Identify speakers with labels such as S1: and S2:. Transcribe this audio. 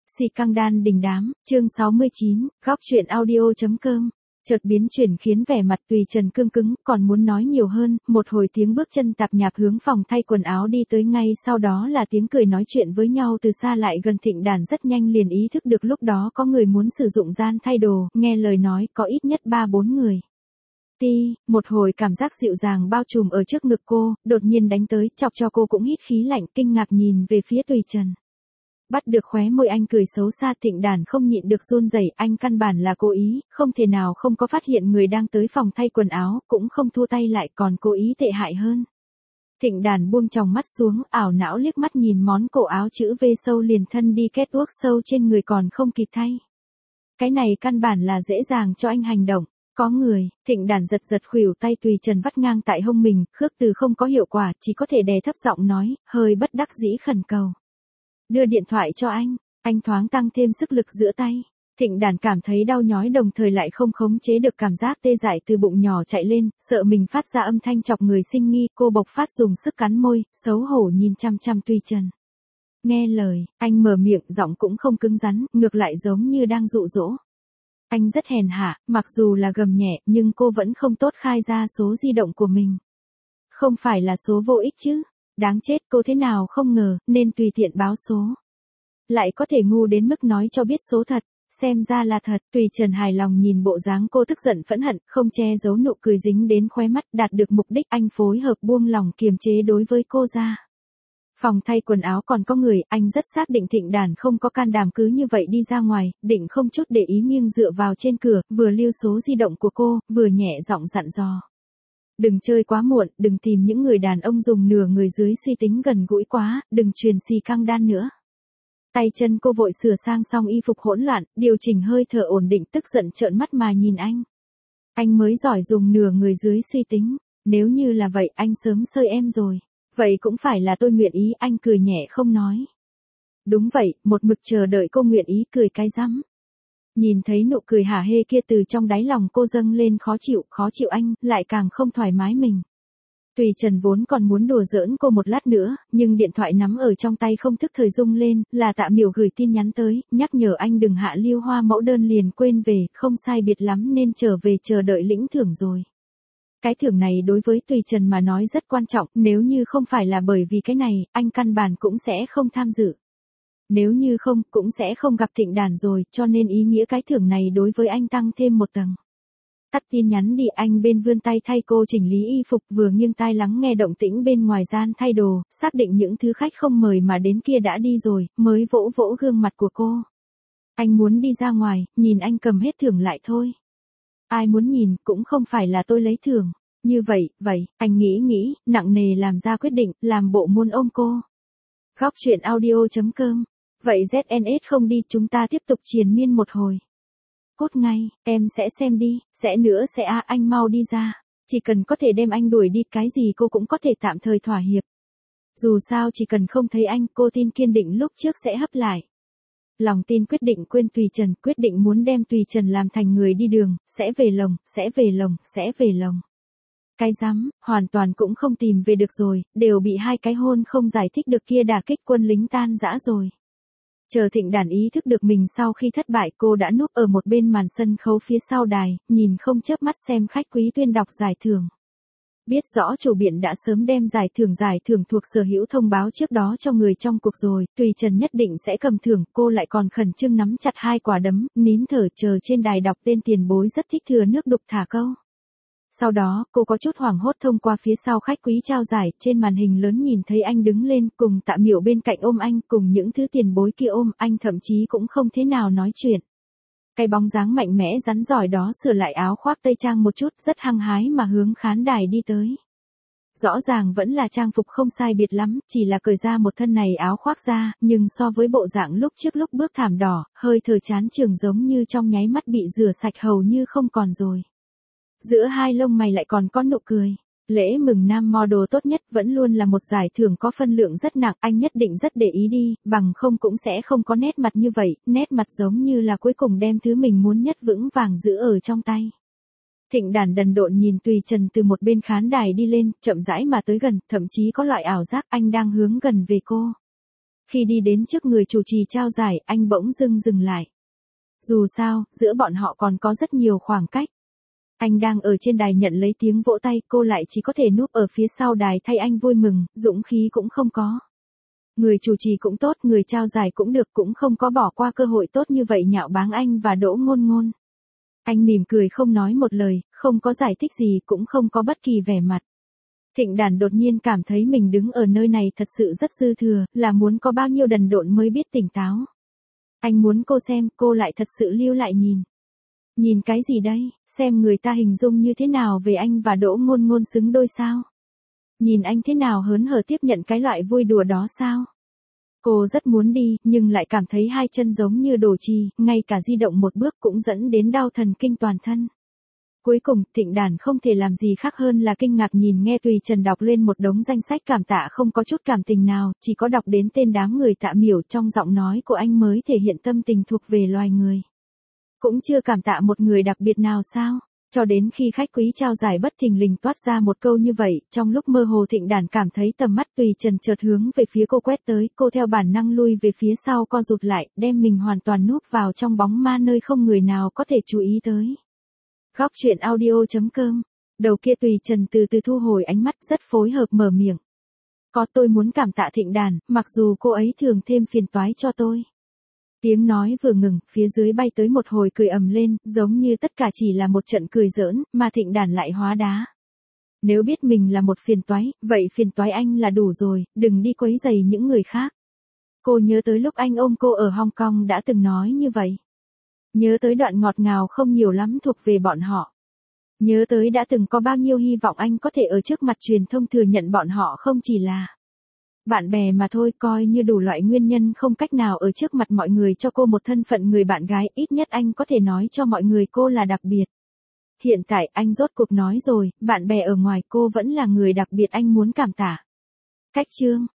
S1: Xì căng đan đình đám, chương 69, góc truyện audio.com. Chợt biến chuyển khiến vẻ mặt Tùy Trần cương cứng, còn muốn nói nhiều hơn, một hồi tiếng bước chân tạp nhạp hướng phòng thay quần áo đi tới, ngay sau đó là tiếng cười nói chuyện với nhau từ xa lại gần. Thịnh Đàn rất nhanh liền ý thức được lúc đó có người muốn sử dụng gian thay đồ, nghe lời nói có ít nhất 3-4 người. Một hồi cảm giác dịu dàng bao trùm ở trước ngực cô, đột nhiên đánh tới, chọc cho cô cũng hít khí lạnh, kinh ngạc nhìn về phía Tùy Trần. Bắt được khóe môi anh cười xấu xa, Thịnh Đàn không nhịn được run rẩy, anh căn bản là cố ý, không thể nào không có phát hiện người đang tới phòng thay quần áo, cũng không thua tay lại, còn cố ý tệ hại hơn. Thịnh Đàn buông tròng mắt xuống, ảo não liếc mắt nhìn món cổ áo chữ V sâu liền thân đi kết work sâu trên người còn không kịp thay. Cái này căn bản là dễ dàng cho anh hành động. Có người, Thịnh Đàn giật giật khuỷu tay Tùy Trần vắt ngang tại hông mình, khước từ không có hiệu quả, chỉ có thể đè thấp giọng nói, hơi bất đắc dĩ khẩn cầu. Đưa điện thoại cho anh thoáng tăng thêm sức lực giữa tay. Thịnh Đàn cảm thấy đau nhói đồng thời lại không khống chế được cảm giác tê dại từ bụng nhỏ chạy lên, sợ mình phát ra âm thanh chọc người sinh nghi, cô bộc phát dùng sức cắn môi, xấu hổ nhìn chăm chăm Tùy Trần. Nghe lời, anh mở miệng, giọng cũng không cứng rắn, ngược lại giống như đang dụ dỗ. Anh rất hèn hạ, mặc dù là gầm nhẹ, nhưng cô vẫn không tốt khai ra số di động của mình. Không phải là số vô ích chứ. Đáng chết, cô thế nào không ngờ, nên tùy tiện báo số. Lại có thể ngu đến mức nói cho biết số thật, xem ra là thật. Tùy Trần hài lòng nhìn bộ dáng cô tức giận phẫn hận, không che giấu nụ cười dính đến khóe mắt, đạt được mục đích anh phối hợp buông lòng kiềm chế đối với cô ra. Phòng thay quần áo còn có người, anh rất xác định Thịnh Đàn không có can đảm cứ như vậy đi ra ngoài, định không chút để ý nghiêng dựa vào trên cửa, vừa lưu số di động của cô, vừa nhẹ giọng dặn dò. Đừng chơi quá muộn, đừng tìm những người đàn ông dùng nửa người dưới suy tính gần gũi quá, đừng truyền xì căng đan nữa. Tay chân cô vội sửa sang xong y phục hỗn loạn, điều chỉnh hơi thở ổn định, tức giận trợn mắt mà nhìn anh. Anh mới giỏi dùng nửa người dưới suy tính, nếu như là vậy anh sớm sơi em rồi. Vậy cũng phải là tôi nguyện ý, anh cười nhẹ không nói. Đúng vậy, một mực chờ đợi cô nguyện ý, cười cái rắm. Nhìn thấy nụ cười hả hê kia từ trong đáy lòng cô dâng lên khó chịu anh, lại càng không thoải mái mình. Tùy Trần vốn còn muốn đùa giỡn cô một lát nữa, nhưng điện thoại nắm ở trong tay không thức thời rung lên, là Tạ Miểu gửi tin nhắn tới, nhắc nhở anh đừng hạ lưu hoa mẫu đơn liền quên về, không sai biệt lắm nên trở về chờ đợi lĩnh thưởng rồi. Cái thưởng này đối với Tùy Trần mà nói rất quan trọng, nếu như không phải là bởi vì cái này, anh căn bản cũng sẽ không tham dự. Nếu như không, cũng sẽ không gặp Thịnh Đàn rồi, cho nên ý nghĩa cái thưởng này đối với anh tăng thêm một tầng. Tắt tin nhắn đi, anh bên vươn tay thay cô chỉnh lý y phục, vừa nghiêng tai lắng nghe động tĩnh bên ngoài gian thay đồ, xác định những thứ khách không mời mà đến kia đã đi rồi, mới vỗ vỗ gương mặt của cô. Anh muốn đi ra ngoài, nhìn anh cầm hết thưởng lại thôi. Ai muốn nhìn, cũng không phải là tôi lấy thưởng. Như vậy, anh nghĩ, nặng nề làm ra quyết định, làm bộ muốn ôm cô. Góc truyện audio.com. Vậy ZNS không đi, chúng ta tiếp tục triền miên một hồi. Cút ngay, em sẽ xem đi, sẽ nữa sẽ anh mau đi ra. Chỉ cần có thể đem anh đuổi đi, cái gì cô cũng có thể tạm thời thỏa hiệp. Dù sao chỉ cần không thấy anh, cô tin kiên định lúc trước sẽ hấp lại. Lòng tin quyết định quên Tùy Trần, quyết định muốn đem Tùy Trần làm thành người đi đường, sẽ về lồng. Cái rắm, hoàn toàn cũng không tìm về được rồi, đều bị hai cái hôn không giải thích được kia đả kích, quân lính tan rã rồi. Chờ Thịnh Đàn ý thức được mình sau khi thất bại, cô đã núp ở một bên màn sân khấu phía sau đài, nhìn không chớp mắt xem khách quý tuyên đọc giải thưởng. Biết rõ chủ biện đã sớm đem giải thưởng thuộc sở hữu thông báo trước đó cho người trong cuộc rồi, Tùy Trần nhất định sẽ cầm thưởng, cô lại còn khẩn trương nắm chặt hai quả đấm, nín thở chờ trên đài đọc tên tiền bối, rất thích thừa nước đục thả câu. Sau đó, cô có chút hoảng hốt thông qua phía sau khách quý trao giải, trên màn hình lớn nhìn thấy anh đứng lên, cùng Tạ Miểu bên cạnh ôm anh, cùng những thứ tiền bối kia ôm, anh thậm chí cũng không thế nào nói chuyện. Cái bóng dáng mạnh mẽ rắn giỏi đó sửa lại áo khoác tây trang một chút, rất hăng hái mà hướng khán đài đi tới. Rõ ràng vẫn là trang phục không sai biệt lắm, chỉ là cởi ra một thân này áo khoác ra, nhưng so với bộ dạng lúc trước lúc bước thảm đỏ, hơi thở chán chường giống như trong nháy mắt bị rửa sạch hầu như không còn rồi. Giữa hai lông mày lại còn có nụ cười. Lễ mừng nam model tốt nhất vẫn luôn là một giải thưởng có phân lượng rất nặng, anh nhất định rất để ý đi, bằng không cũng sẽ không có nét mặt như vậy, nét mặt giống như là cuối cùng đem thứ mình muốn nhất vững vàng giữ ở trong tay. Thịnh Đàn đần độn nhìn Tùy Trần từ một bên khán đài đi lên, chậm rãi mà tới gần, thậm chí có loại ảo giác anh đang hướng gần về cô. Khi đi đến trước người chủ trì trao giải, anh bỗng dưng dừng lại. Dù sao, giữa bọn họ còn có rất nhiều khoảng cách. Anh đang ở trên đài nhận lấy tiếng vỗ tay, cô lại chỉ có thể núp ở phía sau đài thay anh vui mừng, dũng khí cũng không có. Người chủ trì cũng tốt, người trao giải cũng được, cũng không có bỏ qua cơ hội tốt như vậy nhạo báng anh và Đỗ Ngôn Ngôn. Anh mỉm cười không nói một lời, không có giải thích gì, cũng không có bất kỳ vẻ mặt. Thịnh Đản đột nhiên cảm thấy mình đứng ở nơi này thật sự rất dư thừa, là muốn có bao nhiêu đần độn mới biết tỉnh táo. Anh muốn cô xem, cô lại thật sự lưu lại nhìn. Nhìn cái gì đây, xem người ta hình dung như thế nào về anh và Đỗ Ngôn Ngôn xứng đôi sao? Nhìn anh thế nào hớn hở tiếp nhận cái loại vui đùa đó sao? Cô rất muốn đi, nhưng lại cảm thấy hai chân giống như đổ chì, ngay cả di động một bước cũng dẫn đến đau thần kinh toàn thân. Cuối cùng, Thịnh Đản không thể làm gì khác hơn là kinh ngạc nhìn nghe Tùy Trần đọc lên một đống danh sách cảm tạ không có chút cảm tình nào, chỉ có đọc đến tên đám người tạ miểu trong giọng nói của anh mới thể hiện tâm tình thuộc về loài người. Cũng chưa cảm tạ một người đặc biệt nào sao? Cho đến khi khách quý trao giải bất thình lình toát ra một câu như vậy, trong lúc mơ hồ Thịnh Đản cảm thấy tầm mắt Tùy Trần chợt hướng về phía cô quét tới, cô theo bản năng lui về phía sau co rụt lại, đem mình hoàn toàn núp vào trong bóng ma nơi không người nào có thể chú ý tới. Góc truyện audio.com. Đầu kia Tùy Trần từ từ thu hồi ánh mắt, rất phối hợp mở miệng. Tôi muốn cảm tạ Thịnh Đản, mặc dù cô ấy thường thêm phiền toái cho tôi. Tiếng nói vừa ngừng, phía dưới bay tới một hồi cười ầm lên, giống như tất cả chỉ là một trận cười giỡn, mà Thịnh Đản lại hóa đá. Nếu biết mình là một phiền toái, vậy phiền toái anh là đủ rồi, đừng đi quấy rầy những người khác. Cô nhớ tới lúc anh ôm cô ở Hong Kong đã từng nói như vậy. Nhớ tới đoạn ngọt ngào không nhiều lắm thuộc về bọn họ. Nhớ tới đã từng có bao nhiêu hy vọng anh có thể ở trước mặt truyền thông thừa nhận bọn họ không chỉ là bạn bè mà thôi, coi như đủ loại nguyên nhân không cách nào ở trước mặt mọi người cho cô một thân phận người bạn gái, ít nhất anh có thể nói cho mọi người cô là đặc biệt. Hiện tại anh rốt cuộc nói rồi, bạn bè ở ngoài cô vẫn là người đặc biệt anh muốn cảm tạ. Cách chương